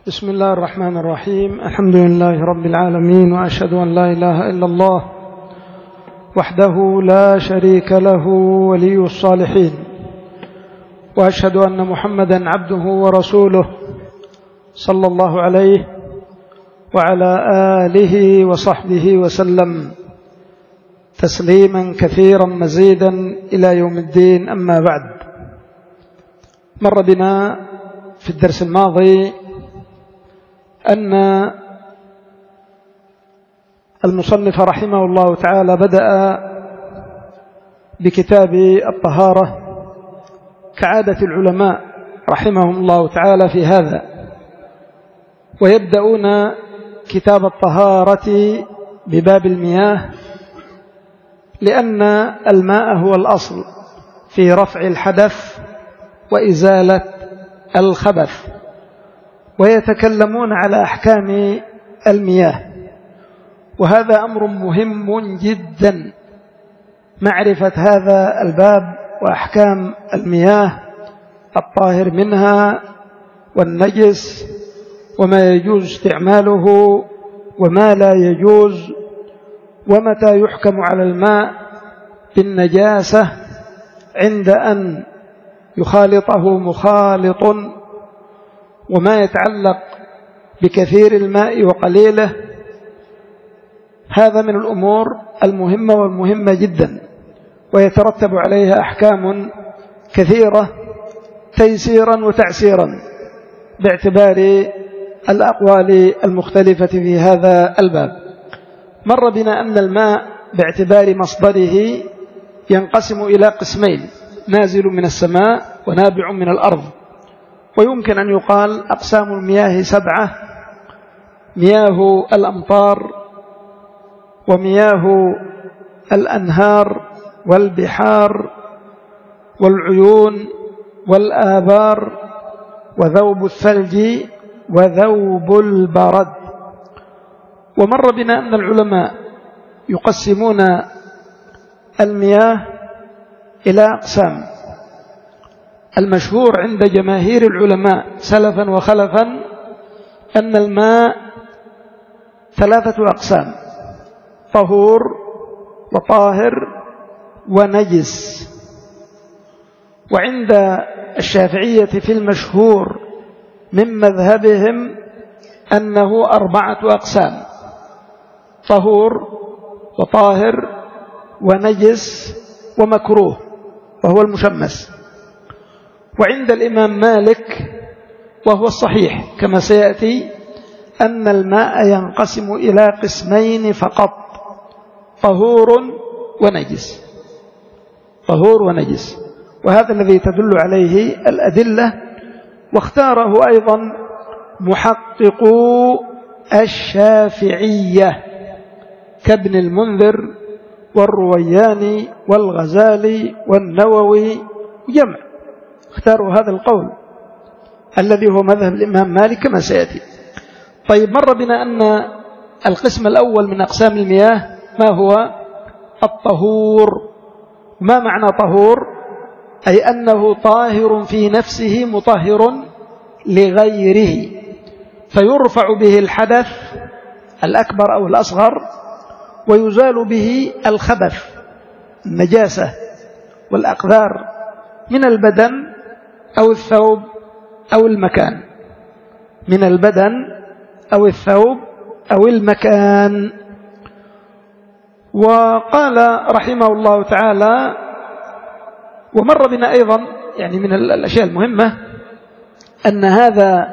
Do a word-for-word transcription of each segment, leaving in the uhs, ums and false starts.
بسم الله الرحمن الرحيم. الحمد لله رب العالمين، وأشهد أن لا إله إلا الله وحده لا شريك له ولي الصالحين، وأشهد أن محمدا عبده ورسوله صلى الله عليه وعلى آله وصحبه وسلم تسليما كثيرا مزيدا إلى يوم الدين. أما بعد، مر بنا في الدرس الماضي أن المصنف رحمه الله تعالى بدأ بكتاب الطهارة كعادة العلماء رحمهم الله تعالى في هذا، ويبدأون كتاب الطهارة بباب المياه، لأن الماء هو الأصل في رفع الحدث وإزالة الخبث، ويتكلمون على أحكام المياه. وهذا أمر مهم جدا، معرفة هذا الباب وأحكام المياه، الطاهر منها والنجس، وما يجوز استعماله وما لا يجوز، ومتى يحكم على الماء بالنجاسة عند أن يخالطه مخالط، وما يتعلق بكثير الماء وقليله. هذا من الأمور المهمة والمهمة جدا، ويترتب عليها أحكام كثيرة تيسيرا وتعسيرا باعتبار الأقوال المختلفة في هذا الباب. مر بنا أن الماء باعتبار مصدره ينقسم إلى قسمين: نازل من السماء ونابع من الأرض. ويمكن أن يقال أقسام المياه سبعة: مياه الأمطار، ومياه الأنهار والبحار والعيون والآبار، وذوب الثلج وذوب البرد. ومر بنا أن العلماء يقسمون المياه إلى أقسام. المشهور عند جماهير العلماء سلفا وخلفا أن الماء ثلاثة أقسام: طهور وطاهر ونجس. وعند الشافعية في المشهور من مذهبهم أنه أربعة أقسام: طهور وطاهر ونجس ومكروه، وهو المشمس. وعند الإمام مالك، وهو الصحيح كما سيأتي، أن الماء ينقسم إلى قسمين فقط: طهور ونجس. طهور ونجس، وهذا الذي تدل عليه الأدلة. واختاره أيضا محققو الشافعية كابن المنذر والروياني والغزالي والنووي جمع، اختاروا هذا القول الذي هو مذهب الإمام مالك كما سيأتي. طيب، مر بنا أن القسم الأول من أقسام المياه ما هو؟ الطهور. ما معنى طهور؟ أي أنه طاهر في نفسه مطهر لغيره، فيرفع به الحدث الأكبر أو الأصغر، ويزال به الخبث النجاسة والأقذار من البدن أو الثوب أو المكان. من البدن أو الثوب أو المكان. وقال رحمه الله تعالى: ومر بنا أيضا يعني من الأشياء المهمة أن هذا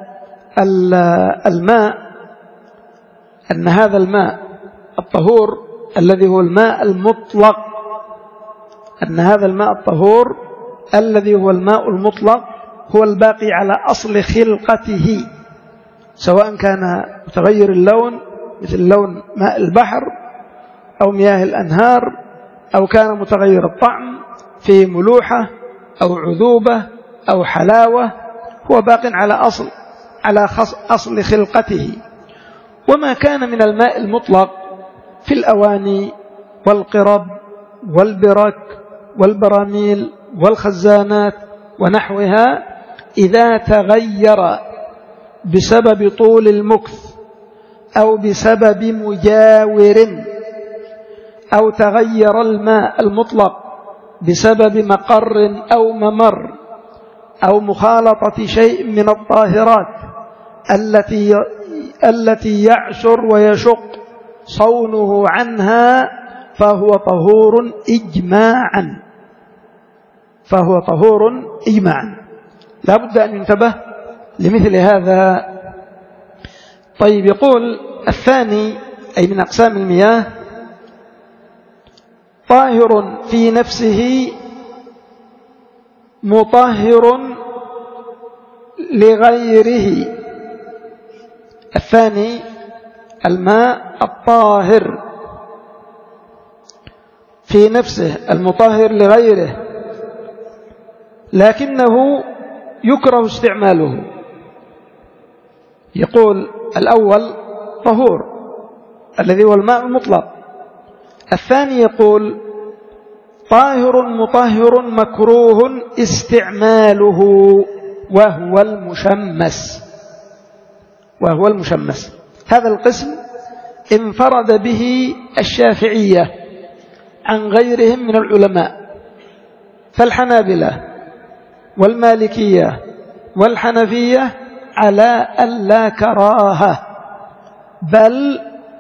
الماء أن هذا الماء الطهور الذي هو الماء المطلق أن هذا الماء الطهور الذي هو الماء المطلق هو الباقي على أصل خلقته، سواء كان متغير اللون مثل لون ماء البحر أو مياه الأنهار، أو كان متغير الطعم في ملوحة أو عذوبة أو حلاوة، هو باق على أصل على أصل خلقته. وما كان من الماء المطلق في الأواني والقرب والبرك والبراميل والخزانات ونحوها إذا تغير بسبب طول المكث أو بسبب مجاور، أو تغير الماء المطلق بسبب مقر أو ممر، أو مخالطة شيء من الطاهرات التي التي يعسر ويشق صونه عنها، فهو طهور إجماعا فهو طهور إجماعا. لا بد أن ينتبه لمثل هذا. طيب، يقول الثاني أي من أقسام المياه: طاهر في نفسه مطهر لغيره. الثاني الماء الطاهر في نفسه المطهر لغيره، لكنه يكره استعماله. يقول الأول طهور الذي هو الماء المطلق، الثاني يقول طاهر مطهر مكروه استعماله وهو المشمس وهو المشمس. هذا القسم انفرد به الشافعية عن غيرهم من العلماء، فالحنابلة والمالكية والحنفية على ألا كراهة، بل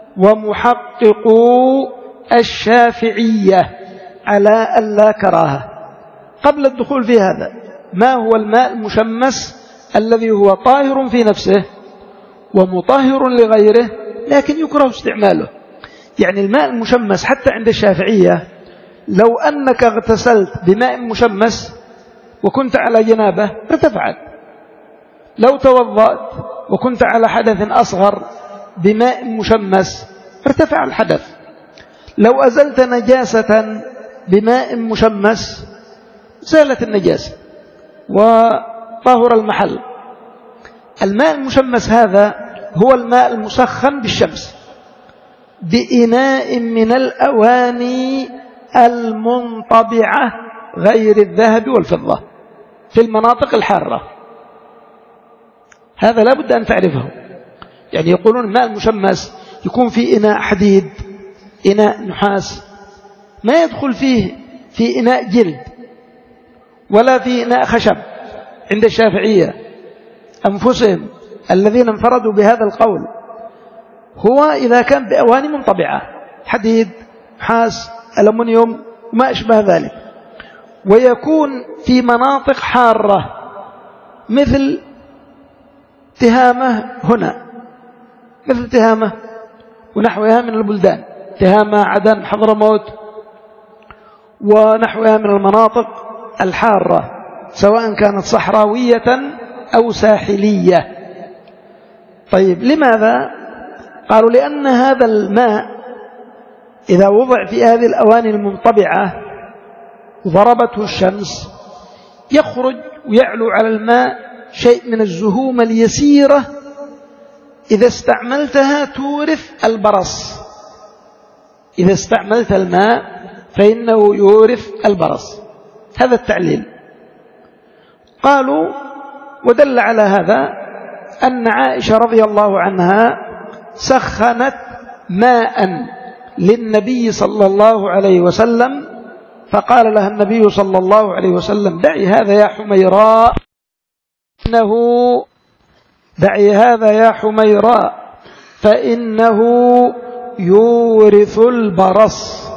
ومحققو الشافعية على ألا كراهة. قبل الدخول في هذا، ما هو الماء المشمس الذي هو طاهر في نفسه ومطهر لغيره لكن يكره استعماله؟ يعني الماء المشمس حتى عند الشافعية، لو أنك اغتسلت بماء مشمس وكنت على جنابه ارتفعت، لو توضأت وكنت على حدث أصغر بماء مشمس ارتفع الحدث، لو أزلت نجاسة بماء مشمس زالت النجاسة وطهر المحل. الماء المشمس هذا هو الماء المسخن بالشمس بإناء من الأواني المنطبعة غير الذهب والفضة في المناطق الحارة. هذا لا بد أن تعرفه. يعني يقولون الماء المشمس يكون في إناء حديد، إناء نحاس، ما يدخل فيه في إناء جلد ولا في إناء خشب. عند الشافعية أنفسهم الذين انفردوا بهذا القول هو إذا كان بأواني منطبعة، حديد، نحاس، ألمنيوم وما أشبه ذلك، ويكون في مناطق حارة مثل تهامة هنا، مثل تهامة ونحوها من البلدان، تهامة، عدن، حضرموت ونحوها من المناطق الحارة، سواء كانت صحراوية أو ساحلية. طيب، لماذا؟ قالوا لأن هذا الماء إذا وضع في هذه الأواني المنطبعة وضربته الشمس يخرج ويعلو على الماء شيء من الزهومة اليسيرة، إذا استعملتها تورث البرص. إذا استعملت الماء فإنه يورث البرص. هذا التعليل. قالوا ودل على هذا أن عائشة رضي الله عنها سخنت ماء للنبي صلى الله عليه وسلم، فقال لها النبي صلى الله عليه وسلم: دعي هذا يا حميراء، إنه دعي هذا يا حميراء فإنه يورث البرص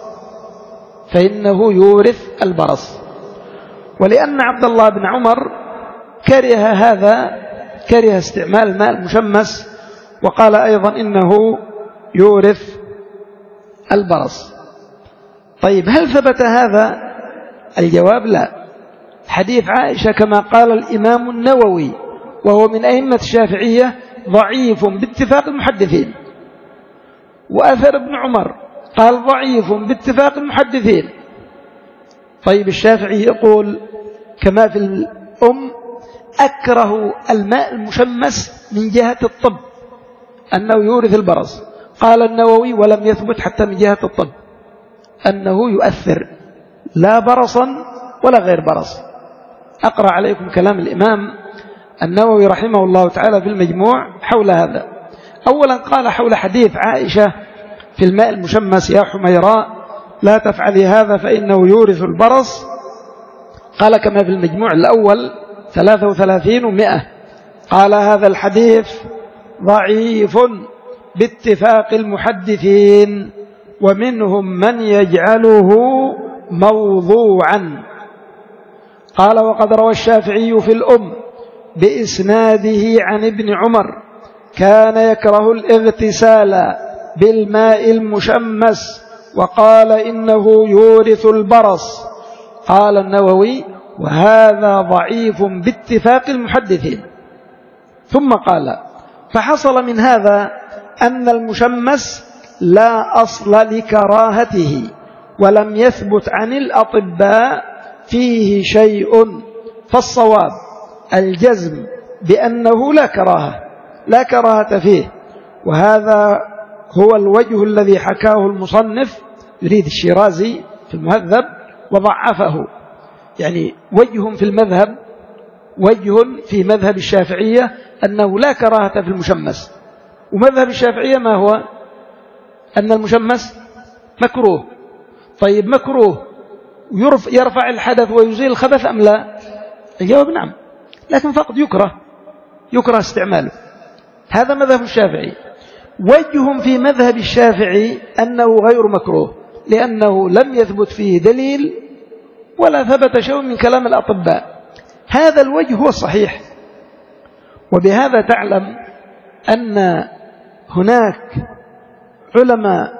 فإنه يورث البرص. ولأن عبد الله بن عمر كره هذا، كره استعمال الماء المشمس، وقال أيضا إنه يورث البرص. طيب، هل ثبت هذا؟ الجواب لا. حديث عائشة كما قال الإمام النووي وهو من أئمة الشافعية ضعيف باتفاق المحدثين، وأثر ابن عمر قال ضعيف باتفاق المحدثين. طيب، الشافعي يقول كما في الأم: أكره الماء المشمس من جهة الطب أنه يورث البرص. قال النووي: ولم يثبت حتى من جهة الطب أنه يؤثر لا برصا ولا غير برص. أقرأ عليكم كلام الإمام النووي رحمه الله تعالى في المجموع حول هذا. أولا قال حول حديث عائشة في الماء المشمس: يا حميراء لا تفعلي هذا فإنه يورث البرص. قال كما في المجموع الأول ثلاثة وثلاثين ومئة، قال هذا الحديث ضعيف باتفاق المحدثين، ومنهم من يجعله موضوعا. قال وقد روى الشافعي في الأم بإسناده عن ابن عمر كان يكره الاغتسال بالماء المشمس وقال إنه يورث البرص. قال النووي وهذا ضعيف باتفاق المحدثين. ثم قال فحصل من هذا أن المشمس لا أصل لكراهته، ولم يثبت عن الأطباء فيه شيء، فالصواب الجزم بأنه لا كراهة لا كراهة فيه. وهذا هو الوجه الذي حكاه المصنف، يريد الشيرازي في المهذب، وضعفه. يعني وجه في المذهب، وجه في مذهب الشافعية أنه لا كراهة في المشمس، ومذهب الشافعية ما هو؟ أن المشمس مكروه. طيب مكروه يرفع الحدث ويزيل الخبث أم لا؟ الجواب نعم، لكن فقط يكره يكره استعماله. هذا مذهب الشافعي. وجه في مذهب الشافعي أنه غير مكروه، لأنه لم يثبت فيه دليل ولا ثبت شيء من كلام الأطباء. هذا الوجه هو الصحيح. وبهذا تعلم أن هناك علماء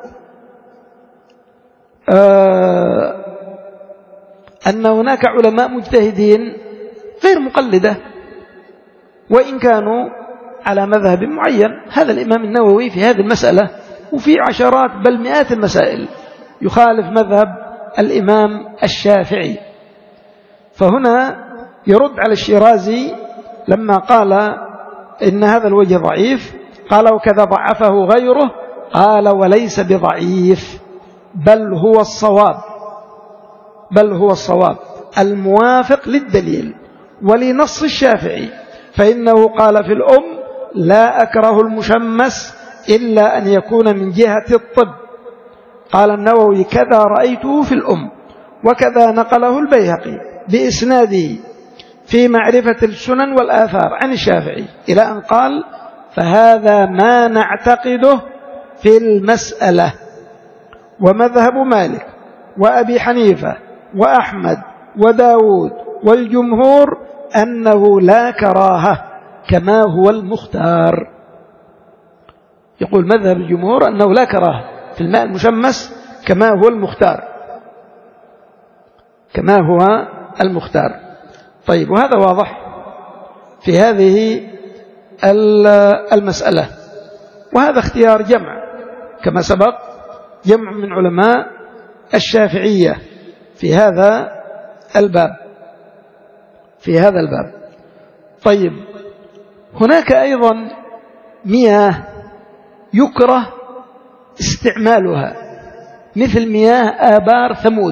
آه أن هناك علماء مجتهدين غير مقلدة، وإن كانوا على مذهب معين. هذا الإمام النووي في هذه المسألة وفي عشرات بل مئات المسائل يخالف مذهب الإمام الشافعي. فهنا يرد على الشيرازي لما قال إن هذا الوجه ضعيف، قال وكذا ضعفه غيره، قال وليس بضعيف بل هو الصواب بل هو الصواب الموافق للدليل ولنص الشافعي، فإنه قال في الأم لا أكره المشمس إلا أن يكون من جهة الطب. قال النووي كذا رأيته في الأم، وكذا نقله البيهقي بإسناده في معرفة السنن والآثار عن الشافعي، إلى أن قال فهذا ما نعتقده في المسألة. ومذهب مالك وأبي حنيفة وأحمد وداود والجمهور أنه لا كراهة كما هو المختار. يقول مذهب الجمهور أنه لا كراهة في الماء المشمس كما هو المختار كما هو المختار. طيب، وهذا واضح في هذه المسألة، وهذا اختيار جمع كما سبق، جمع من علماء الشافعية في هذا الباب في هذا الباب. طيب، هناك أيضا مياه يكره استعمالها، مثل مياه آبار ثمود،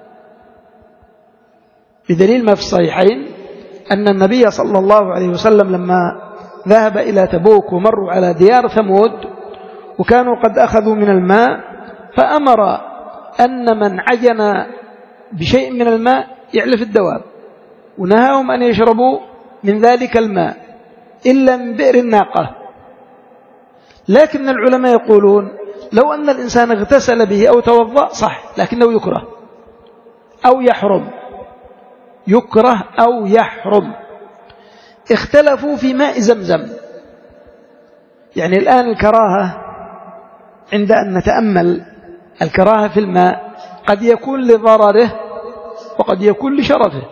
بدليل ما في الصحيحين أن النبي صلى الله عليه وسلم لما ذهب إلى تبوك ومروا على ديار ثمود وكانوا قد أخذوا من الماء، فأمر أن من عجن بشيء من الماء يعلف الدواب، ونهاهم أن يشربوا من ذلك الماء إلا من بئر الناقة. لكن العلماء يقولون لو أن الإنسان اغتسل به أو توضأ صح، لكنه يكره أو يحرم يكره أو يحرم. اختلفوا في ماء زمزم. يعني الآن الكراهة عند أن نتأمل الكراهة في الماء قد يكون لضرره وقد يكون لشرفه.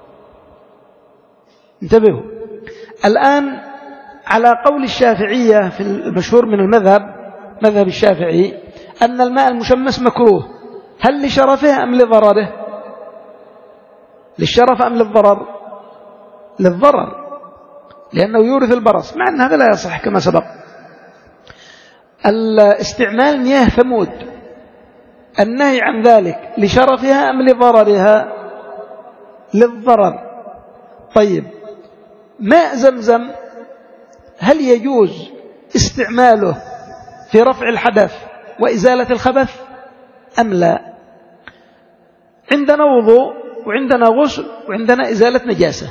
انتبهوا الآن على قول الشافعية في المشهور من المذهب، مذهب الشافعي، أن الماء المشمس مكروه. هل لشرفه أم لضرره؟ للشرف أم للضرر؟ للضرر، لأنه يورث البرص، مع أن هذا لا يصح كما سبق. الاستعمال مياه ثمود النهي عن ذلك لشرفها أم لضررها؟ للضرر. طيب، ماء زمزم هل يجوز استعماله في رفع الحدث وإزالة الخبث أم لا؟ عندنا وضوء وعندنا غسل وعندنا إزالة نجاسة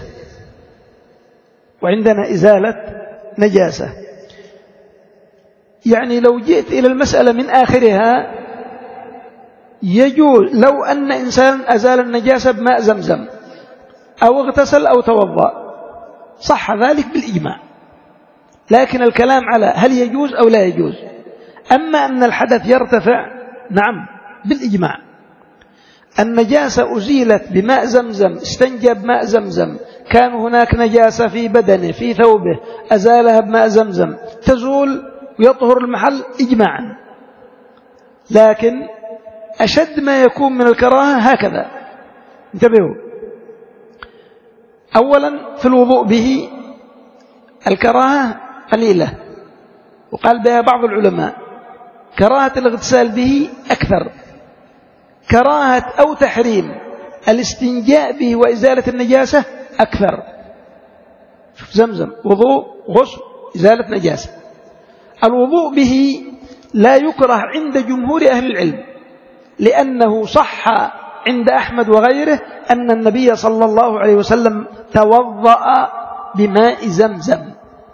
وعندنا إزالة نجاسة. يعني لو جئت إلى المسألة من آخرها يجوز لو أن إنسان أزال النجاسة بماء زمزم أو اغتسل أو توضأ صح ذلك بالإجماع، لكن الكلام على هل يجوز أو لا يجوز. أما أن الحدث يرتفع نعم بالإجماع. النجاسة أزيلت بماء زمزم، استنجى بماء زمزم، كان هناك نجاسة في بدنه في ثوبه أزالها بماء زمزم تزول ويطهر المحل إجماعا. لكن أشد ما يكون من الكراهة هكذا، انتبهوا. أولا في الوضوء به الكراهة قليلة، وقال بها بعض العلماء كراهة الاغتسال به أكثر. كراهة أو تحريم الاستنجاء به وإزالة النجاسة أكثر. شوف زمزم وضوء غسل إزالة نجاسة. الوضوء به لا يكره عند جمهور أهل العلم، لأنه صح عند أحمد وغيره أن النبي صلى الله عليه وسلم توضأ بماء زمزم،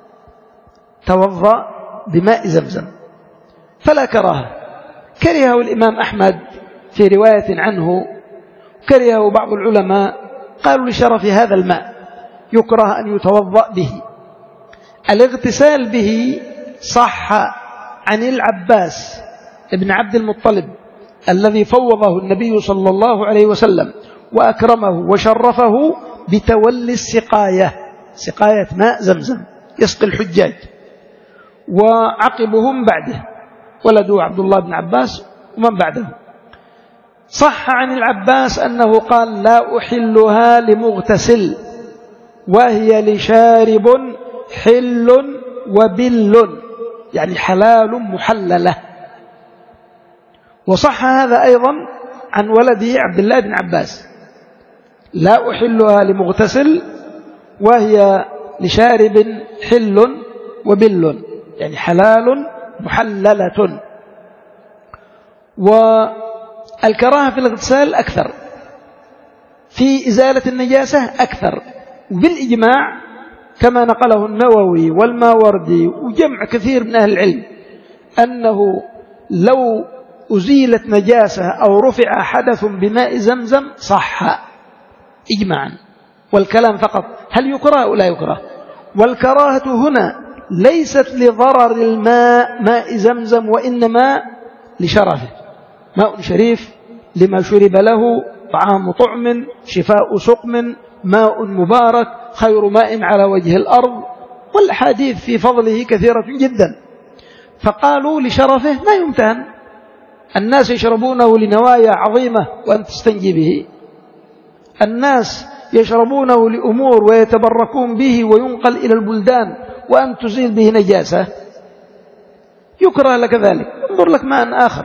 توضأ بماء زمزم فلا كراهة. كرهه الإمام أحمد في رواية عنه، كرهه بعض العلماء قالوا لشرف هذا الماء يكره أن يتوضأ به. الاغتسال به صح عن العباس ابن عبد المطلب الذي فوضه النبي صلى الله عليه وسلم وأكرمه وشرفه بتولي السقاية، سقاية ماء زمزم يسقي الحجاج، وعقبهم بعده ولده عبد الله بن عباس ومن بعده. صح عن العباس أنه قال لا أحلها لمغتسل وهي لشارب حل وبل، يعني حلال محللة. وصح هذا أيضا عن ولده عبد الله بن عباس لا أحلها لمغتسل وهي لشارب حل وبل، يعني حلال محللة. والكراهة في الاغتسال أكثر، في إزالة النجاسة أكثر، بالإجماع كما نقله النووي والماوردي وجمع كثير من أهل العلم أنه لو أزيلت نجاسة أو رفع حدث بماء زمزم صح إجماعا. والكلام فقط هل يكره أو لا يكره. والكراهة هنا ليست لضرر الماء ماء زمزم، وإنما لشرفه، ماء شريف لما شرب له، طعام طعم شفاء سقم، ماء مبارك خير ماء على وجه الأرض، والحديث في فضله كثيرة جدا. فقالوا لشرفه لا يمتهن، الناس يشربونه لنوايا عظيمة وأن تستنجي به، الناس يشربونه لأمور ويتبركون به وينقل إلى البلدان وأن تزيل به نجاسة، يكره لك ذلك، انظر لك ماء آخر.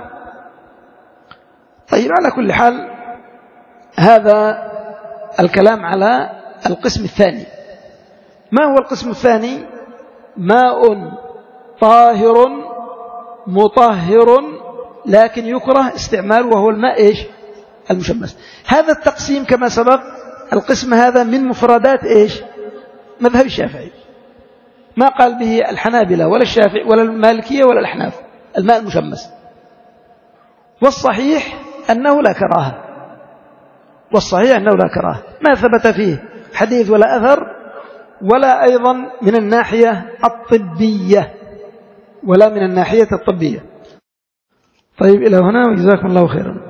طيب على كل حال هذا الكلام على القسم الثاني. ما هو القسم الثاني؟ ماء طاهر مطهر لكن يكره استعماله، وهو الماء إيش؟ المشمس. هذا التقسيم كما سبق القسم هذا من مفردات إيش؟ مذهب الشافعي، ما قال به الحنابلة ولا الشافعي ولا المالكية ولا الأحناف، الماء المشمس. والصحيح أنه لا كراهة، والصحيح أنه لا كراهة، ما ثبت فيه حديث ولا أثر، ولا أيضا من الناحية الطبية، ولا من الناحية الطبية. طيب إلى هنا وجزاكم الله خيرا.